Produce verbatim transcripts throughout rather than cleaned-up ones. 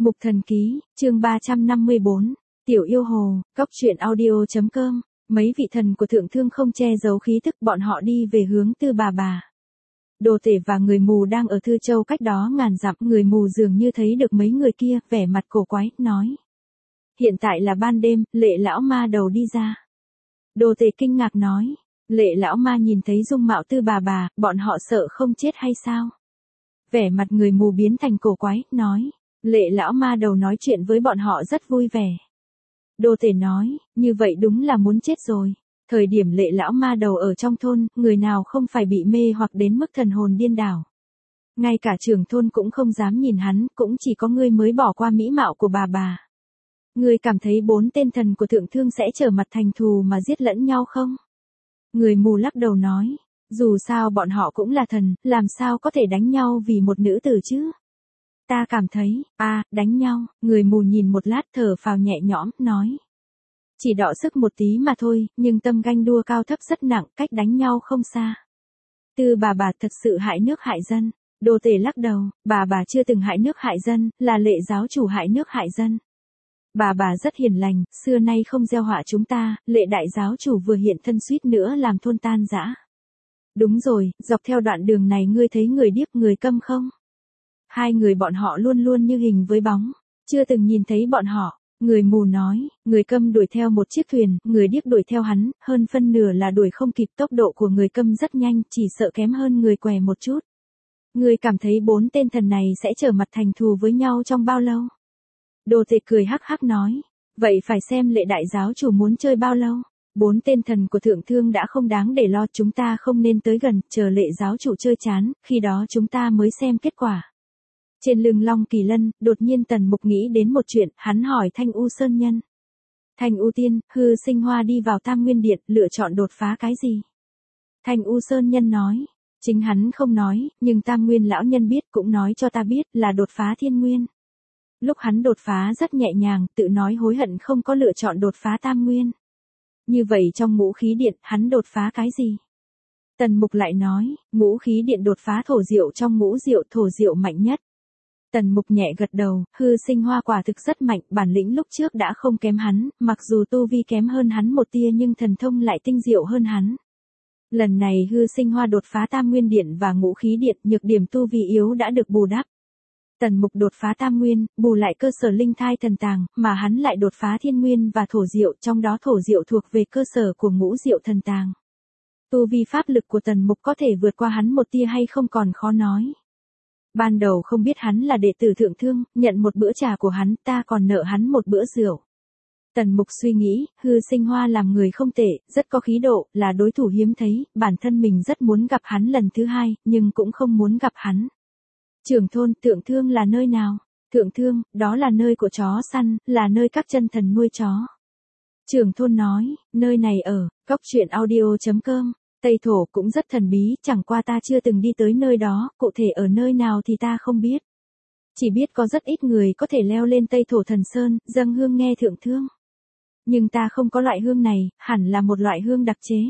Mục Thần Ký, chương ba trăm năm mươi bốn, Tiểu Yêu Hồ, Cóc truyện audio.com, mấy vị thần của thượng thương không che giấu khí thức, bọn họ đi về hướng Tư Bà Bà. Đồ Tể và người mù đang ở Thư Châu cách đó ngàn dặm, người mù dường như thấy được mấy người kia, vẻ mặt cổ quái, nói. Hiện tại là ban đêm, Lệ lão ma đầu đi ra. Đồ Tể kinh ngạc nói, Lệ lão ma nhìn thấy dung mạo Tư Bà Bà, bọn họ sợ không chết hay sao? Vẻ mặt người mù biến thành cổ quái, nói. Lệ lão ma đầu nói chuyện với bọn họ rất vui vẻ. Đồ Tể nói, như vậy đúng là muốn chết rồi. Thời điểm Lệ lão ma đầu ở trong thôn, người nào không phải bị mê hoặc đến mức thần hồn điên đảo. Ngay cả trưởng thôn cũng không dám nhìn hắn, cũng chỉ có ngươi mới bỏ qua mỹ mạo của bà bà. Ngươi cảm thấy bốn tên thần của thượng thương sẽ trở mặt thành thù mà giết lẫn nhau không? Người mù lắc đầu nói, dù sao bọn họ cũng là thần, làm sao có thể đánh nhau vì một nữ tử chứ? Ta cảm thấy, a à, đánh nhau, người mù nhìn một lát thở phào nhẹ nhõm, nói. Chỉ đọ sức một tí mà thôi, nhưng tâm ganh đua cao thấp rất nặng, cách đánh nhau không xa. Tư Bà Bà thật sự hại nước hại dân. Đồ Tể lắc đầu, bà bà chưa từng hại nước hại dân, là Lệ giáo chủ hại nước hại dân. Bà bà rất hiền lành, xưa nay không gieo họa chúng ta, Lệ đại giáo chủ vừa hiện thân suýt nữa làm thôn tan rã. Đúng rồi, dọc theo đoạn đường này ngươi thấy người điếc người câm không? Hai người bọn họ luôn luôn như hình với bóng, chưa từng nhìn thấy bọn họ. Người mù nói, người câm đuổi theo một chiếc thuyền, người điếc đuổi theo hắn, hơn phân nửa là đuổi không kịp, tốc độ của người câm rất nhanh, chỉ sợ kém hơn người què một chút. Người cảm thấy bốn tên thần này sẽ trở mặt thành thù với nhau trong bao lâu? Đồ Tể cười hắc hắc nói, vậy phải xem Lệ đại giáo chủ muốn chơi bao lâu. Bốn tên thần của thượng thương đã không đáng để lo, chúng ta không nên tới gần, chờ Lệ giáo chủ chơi chán, khi đó chúng ta mới xem kết quả. Trên lưng Long Kỳ Lân, đột nhiên Tần Mục nghĩ đến một chuyện, hắn hỏi Thanh U Sơn Nhân. Thanh U Tiên, hư sinh hoa đi vào Tam Nguyên Điện, lựa chọn đột phá cái gì? Thanh U Sơn Nhân nói, chính hắn không nói, nhưng Tam Nguyên lão nhân biết, cũng nói cho ta biết, là đột phá Thiên Nguyên. Lúc hắn đột phá rất nhẹ nhàng, tự nói hối hận không có lựa chọn đột phá Tam Nguyên. Như vậy trong ngũ khí điện, hắn đột phá cái gì? Tần Mục lại nói, ngũ khí điện đột phá thổ diệu, trong ngũ diệu thổ diệu mạnh nhất. Tần Mục nhẹ gật đầu, hư sinh hoa quả thực rất mạnh, bản lĩnh lúc trước đã không kém hắn, mặc dù tu vi kém hơn hắn một tia nhưng thần thông lại tinh diệu hơn hắn. Lần này hư sinh hoa đột phá Tam Nguyên Điện và ngũ khí điện, nhược điểm tu vi yếu đã được bù đắp. Tần Mục đột phá Tam Nguyên, bù lại cơ sở linh thai thần tàng, mà hắn lại đột phá Thiên Nguyên và thổ diệu, trong đó thổ diệu thuộc về cơ sở của ngũ diệu thần tàng. Tu vi pháp lực của Tần Mục có thể vượt qua hắn một tia hay không còn khó nói. Ban đầu không biết hắn là đệ tử thượng thương, nhận một bữa trà của hắn, ta còn nợ hắn một bữa rượu. Tần Mục suy nghĩ, hư sinh hoa làm người không tệ, rất có khí độ, là đối thủ hiếm thấy, bản thân mình rất muốn gặp hắn lần thứ hai, nhưng cũng không muốn gặp hắn. Trưởng thôn, thượng thương là nơi nào? Thượng thương, đó là nơi của chó săn, là nơi các chân thần nuôi chó. Trưởng thôn nói, nơi này ở, cóc truyện audio.com. Tây Thổ cũng rất thần bí, chẳng qua ta chưa từng đi tới nơi đó, cụ thể ở nơi nào thì ta không biết. Chỉ biết có rất ít người có thể leo lên Tây Thổ Thần Sơn, dâng hương nghe thượng thương. Nhưng ta không có loại hương này, hẳn là một loại hương đặc chế.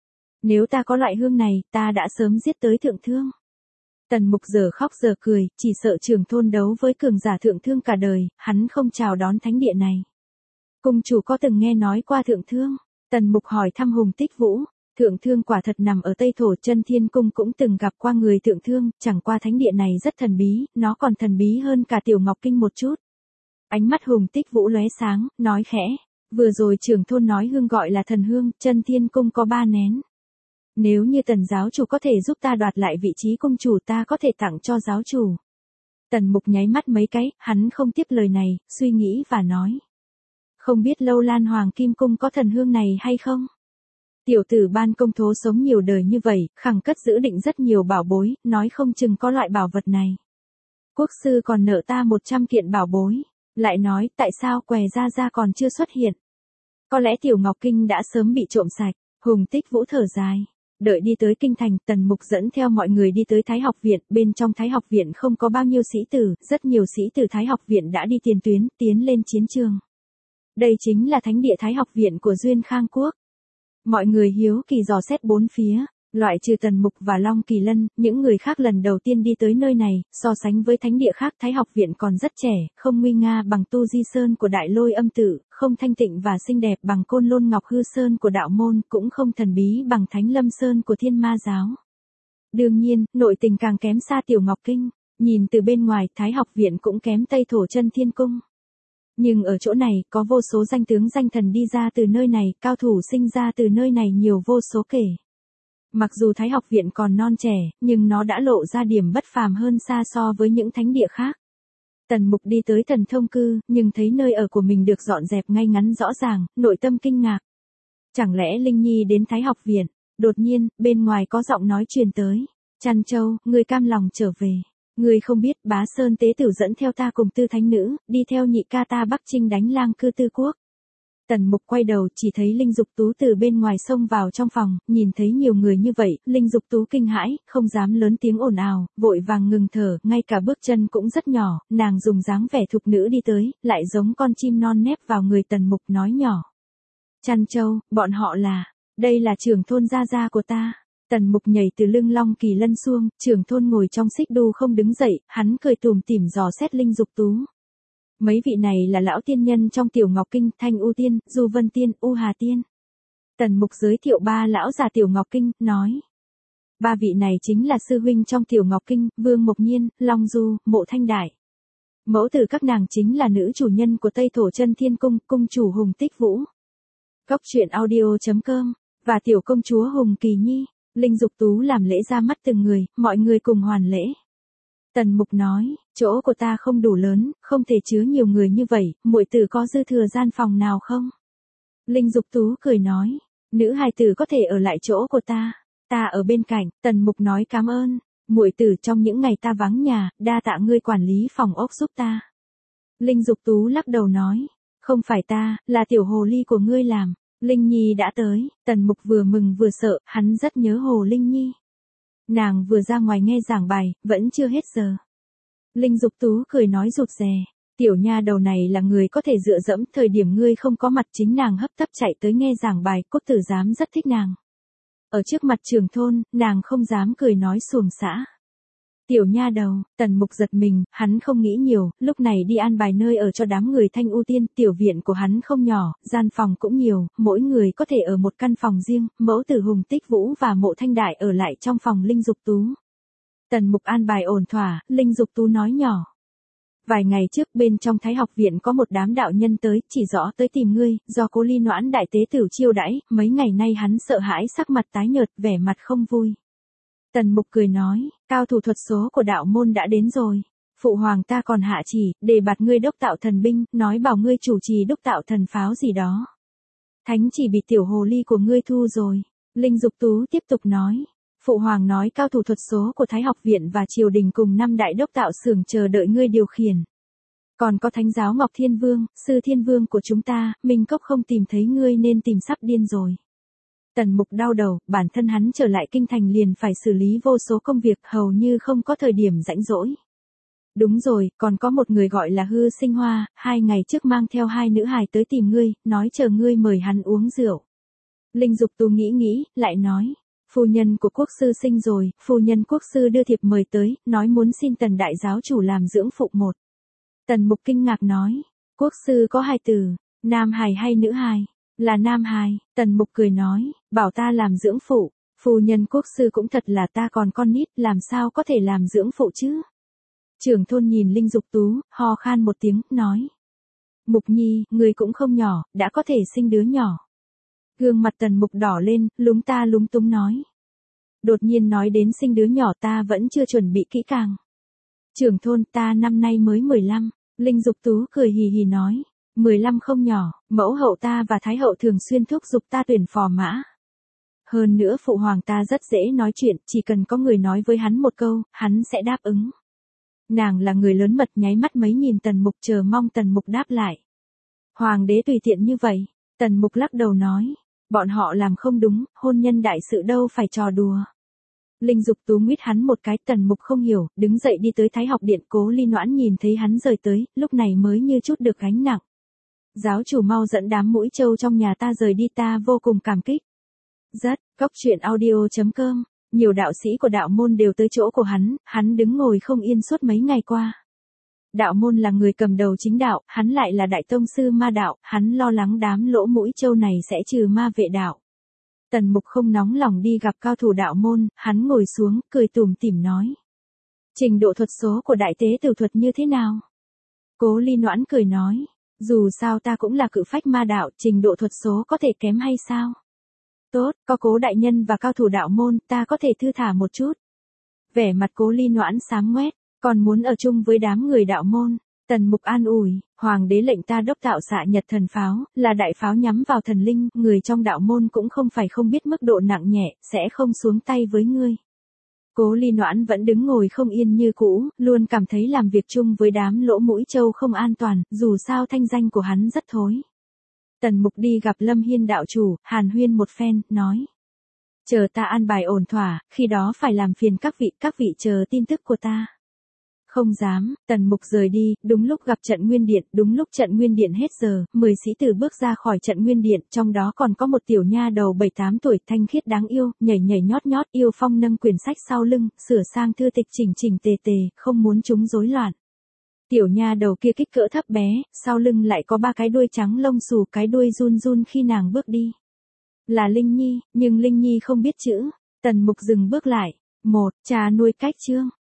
Nếu ta có loại hương này, ta đã sớm giết tới thượng thương. Tần Mục giờ khóc giờ cười, chỉ sợ trưởng thôn đấu với cường giả thượng thương cả đời, hắn không chào đón thánh địa này. Cung chủ có từng nghe nói qua thượng thương? Tần Mục hỏi thăm Hùng Tích Vũ. Thượng thương quả thật nằm ở Tây Thổ, Chân Thiên Cung cũng từng gặp qua người thượng thương, chẳng qua thánh địa này rất thần bí, nó còn thần bí hơn cả Tiểu Ngọc Kinh một chút. Ánh mắt Hùng Tích Vũ lóe sáng, nói khẽ, vừa rồi trưởng thôn nói hương gọi là thần hương, Chân Thiên Cung có ba nén. Nếu như Tần giáo chủ có thể giúp ta đoạt lại vị trí cung chủ, ta có thể tặng cho giáo chủ. Tần Mục nháy mắt mấy cái, hắn không tiếp lời này, suy nghĩ và nói. Không biết Lâu Lan Hoàng Kim Cung có thần hương này hay không? Tiểu tử Ban Công Thố sống nhiều đời như vậy, khẳng cất giữ định rất nhiều bảo bối, nói không chừng có loại bảo vật này. Quốc sư còn nợ ta một trăm kiện bảo bối, lại nói tại sao què ra ra còn chưa xuất hiện. Có lẽ Tiểu Ngọc Kinh đã sớm bị trộm sạch. Hùng Tích Vũ thở dài. Đợi đi tới kinh thành, Tần Mục dẫn theo mọi người đi tới Thái học viện, bên trong Thái học viện không có bao nhiêu sĩ tử, rất nhiều sĩ tử Thái học viện đã đi tiền tuyến, tiến lên chiến trường. Đây chính là thánh địa Thái học viện của Duyên Khang Quốc. Mọi người hiếu kỳ dò xét bốn phía, Loại trừ Tần Mục và Long Kỳ Lân, những người khác lần đầu tiên đi tới nơi này, so sánh với thánh địa khác Thái học viện còn rất trẻ, không nguy nga bằng Tu Di Sơn của Đại Lôi Âm Tự, không thanh tịnh và xinh đẹp bằng Côn Lôn Ngọc Hư Sơn của Đạo Môn, cũng không thần bí bằng Thánh Lâm Sơn của Thiên Ma Giáo. Đương nhiên, nội tình càng kém xa Tiểu Ngọc Kinh, nhìn từ bên ngoài Thái học viện cũng kém Tây Thổ Chân Thiên Cung. Nhưng ở chỗ này, có vô số danh tướng danh thần đi ra từ nơi này, cao thủ sinh ra từ nơi này nhiều vô số kể. Mặc dù Thái học viện còn non trẻ, nhưng nó đã lộ ra điểm bất phàm hơn xa so với những thánh địa khác. Tần Mục đi tới Thần Thông Cư, nhưng thấy nơi ở của mình được dọn dẹp ngay ngắn rõ ràng, nội tâm kinh ngạc. Chẳng lẽ Linh Nhi đến Thái học viện? Đột nhiên, bên ngoài có giọng nói truyền tới. Trăn Châu, ngươi cam lòng trở về. Ngươi không biết Bá Sơn Tế Tử dẫn theo ta cùng Tư Thánh Nữ, đi theo nhị ca ta Bắc Trinh đánh Lang Cư Tư Quốc. Tần Mục quay đầu chỉ thấy Linh Dục Tú từ bên ngoài xông vào trong phòng, nhìn thấy nhiều người như vậy, Linh Dục Tú kinh hãi, không dám lớn tiếng ồn ào, vội vàng ngừng thở, ngay cả bước chân cũng rất nhỏ, nàng dùng dáng vẻ thục nữ đi tới, lại giống con chim non nép vào người Tần Mục nói nhỏ. Trăn Châu, bọn họ là, đây là trưởng thôn gia gia của ta. Tần Mục nhảy từ lưng Long Kỳ Lân xuông, trưởng thôn ngồi trong xích đu không đứng dậy, hắn cười tủm tỉm dò xét Linh Dục Tú. Mấy vị này là lão tiên nhân trong Tiểu Ngọc Kinh, Thanh U Tiên, Du Vân Tiên, U Hà Tiên. Tần Mục giới thiệu ba lão già Tiểu Ngọc Kinh, nói. Ba vị này chính là sư huynh trong Tiểu Ngọc Kinh, Vương Mộc Nhiên, Long Du, Mộ Thanh Đại. Mẫu tử các nàng chính là nữ chủ nhân của Tây Thổ Chân Thiên Cung, cung chủ Hùng Tích Vũ. Cốc truyện audio chấm com, và tiểu công chúa Hùng Kỳ Nhi. Linh Dục Tú làm lễ ra mắt từng người, mọi người cùng hoàn lễ. Tần Mục nói, chỗ của ta không đủ lớn, không thể chứa nhiều người như vậy, muội tử có dư thừa gian phòng nào không? Linh Dục Tú cười nói, nữ hài tử có thể ở lại chỗ của ta, ta ở bên cạnh. Tần Mục nói cảm ơn, muội tử trong những ngày ta vắng nhà, đa tạ ngươi quản lý phòng ốc giúp ta. Linh Dục Tú lắc đầu nói, không phải ta, là tiểu hồ ly của ngươi làm. Linh Nhi đã tới, Tần Mục vừa mừng vừa sợ, hắn rất nhớ Hồ Linh Nhi. Nàng vừa ra ngoài nghe giảng bài, vẫn chưa hết giờ. Linh Dục Tú cười nói rụt rè, tiểu nha đầu này là người có thể dựa dẫm, thời điểm ngươi không có mặt chính nàng hấp tấp chạy tới nghe giảng bài, Cốt Tử Giám rất thích nàng. Ở trước mặt trưởng thôn, nàng không dám cười nói xuồng xã. Tiểu nha đầu, Tần Mục giật mình, hắn không nghĩ nhiều, lúc này đi an bài nơi ở cho đám người Thanh U Tiên, tiểu viện của hắn không nhỏ, gian phòng cũng nhiều, mỗi người có thể ở một căn phòng riêng, mẫu tử Hùng Tích Vũ và Mộ Thanh Đại ở lại trong phòng Linh Dục Tú. Tần Mục an bài ổn thỏa, Linh Dục Tú nói nhỏ. Vài ngày trước bên trong Thái học viện có một đám đạo nhân tới, chỉ rõ tới tìm ngươi, do Cố Ly Noãn đại tế tử chiêu đãi, mấy ngày nay hắn sợ hãi sắc mặt tái nhợt, vẻ mặt không vui. Tần Mục cười nói, cao thủ thuật số của đạo môn đã đến rồi. Phụ hoàng ta còn hạ chỉ, đề bạt ngươi đốc tạo thần binh, nói bảo ngươi chủ trì đốc tạo thần pháo gì đó. Thánh chỉ bị tiểu hồ ly của ngươi thu rồi. Linh Dục Tú tiếp tục nói, phụ hoàng nói cao thủ thuật số của Thái học viện và triều đình cùng năm đại đốc tạo xưởng chờ đợi ngươi điều khiển. Còn có Thánh giáo Ngọc Thiên Vương, sư Thiên Vương của chúng ta, Minh Cốc không tìm thấy ngươi nên tìm sắp điên rồi. Tần Mục đau đầu, bản thân hắn trở lại kinh thành liền phải xử lý vô số công việc, hầu như không có thời điểm rảnh rỗi. Đúng rồi, còn có một người gọi là Hư Sinh Hoa, hai ngày trước mang theo hai nữ hài tới tìm ngươi, nói chờ ngươi mời hắn uống rượu. Linh Dục Tú nghĩ nghĩ, lại nói, phu nhân của quốc sư sinh rồi, phu nhân quốc sư đưa thiệp mời tới, nói muốn xin Tần đại giáo chủ làm dưỡng phụ một. Tần Mục kinh ngạc nói, quốc sư có hai từ, nam hài hay nữ hài? Là nam hài. Tần Mục cười nói, bảo ta làm dưỡng phụ, phu nhân quốc sư cũng thật là ta còn con nít, làm sao có thể làm dưỡng phụ chứ? Trưởng thôn nhìn Linh Dục Tú, ho khan một tiếng, nói. Mục Nhi, người cũng không nhỏ, đã có thể sinh đứa nhỏ. Gương mặt Tần Mục đỏ lên, lúng ta lúng túng nói. Đột nhiên nói đến sinh đứa nhỏ ta vẫn chưa chuẩn bị kỹ càng. Trưởng thôn ta năm nay mới mười lăm, Linh Dục Tú cười hì hì nói. mười lăm không nhỏ, mẫu hậu ta và thái hậu thường xuyên thúc giục ta tuyển phò mã. Hơn nữa phụ hoàng ta rất dễ nói chuyện, chỉ cần có người nói với hắn một câu, hắn sẽ đáp ứng. Nàng là người lớn mật nháy mắt mấy nhìn Tần Mục chờ mong Tần Mục đáp lại. Hoàng đế tùy tiện như vậy, Tần Mục lắc đầu nói, bọn họ làm không đúng, hôn nhân đại sự đâu phải trò đùa. Linh Dục Tú nguyết hắn một cái, Tần Mục không hiểu, đứng dậy đi tới Thái học điện, Cố Ly Noãn nhìn thấy hắn rời tới, lúc này mới như chút được gánh nặng. Giáo chủ mau dẫn đám mũi trâu trong nhà ta rời đi, ta vô cùng cảm kích. Rất, cốc truyện audio.com, nhiều đạo sĩ của đạo môn đều tới chỗ của hắn, hắn đứng ngồi không yên suốt mấy ngày qua. Đạo môn là người cầm đầu chính đạo, hắn lại là đại tông sư ma đạo, hắn lo lắng đám lỗ mũi trâu này sẽ trừ ma vệ đạo. Tần Mục không nóng lòng đi gặp cao thủ đạo môn, hắn ngồi xuống, cười tủm tỉm nói. Trình độ thuật số của đại tế tử thuật như thế nào? Cố Ly Noãn cười nói, dù sao ta cũng là cự phách ma đạo, trình độ thuật số có thể kém hay sao? Tốt, có Cố đại nhân và cao thủ đạo môn, ta có thể thư thả một chút. Vẻ mặt Cố Ly Noãn xám ngoét, còn muốn ở chung với đám người đạo môn. Tần Mục an ủi, hoàng đế lệnh ta đốc tạo xạ nhật thần pháo, là đại pháo nhắm vào thần linh, người trong đạo môn cũng không phải không biết mức độ nặng nhẹ, sẽ không xuống tay với ngươi. Cố Ly Noãn vẫn đứng ngồi không yên như cũ, luôn cảm thấy làm việc chung với đám lỗ mũi trâu không an toàn, dù sao thanh danh của hắn rất thối. Tần Mục đi gặp Lâm Hiên đạo chủ, hàn huyên một phen, nói. Chờ ta an bài ổn thỏa, khi đó phải làm phiền các vị, các vị chờ tin tức của ta. Không dám, Tần Mục rời đi, đúng lúc gặp trận nguyên điện, đúng lúc trận nguyên điện hết giờ, mười sĩ tử bước ra khỏi trận nguyên điện, trong đó còn có một tiểu nha đầu bảy tám tuổi, thanh khiết đáng yêu, nhảy nhảy nhót nhót, yêu phong nâng quyển sách sau lưng, sửa sang thư tịch chỉnh chỉnh tề tề, không muốn chúng rối loạn. Tiểu nha đầu kia kích cỡ thấp bé, sau lưng lại có ba cái đuôi trắng lông xù, cái đuôi run run khi nàng bước đi. Là Linh Nhi, nhưng Linh Nhi không biết chữ. Tần Mục dừng bước lại. Một, trà nuôi cách chương.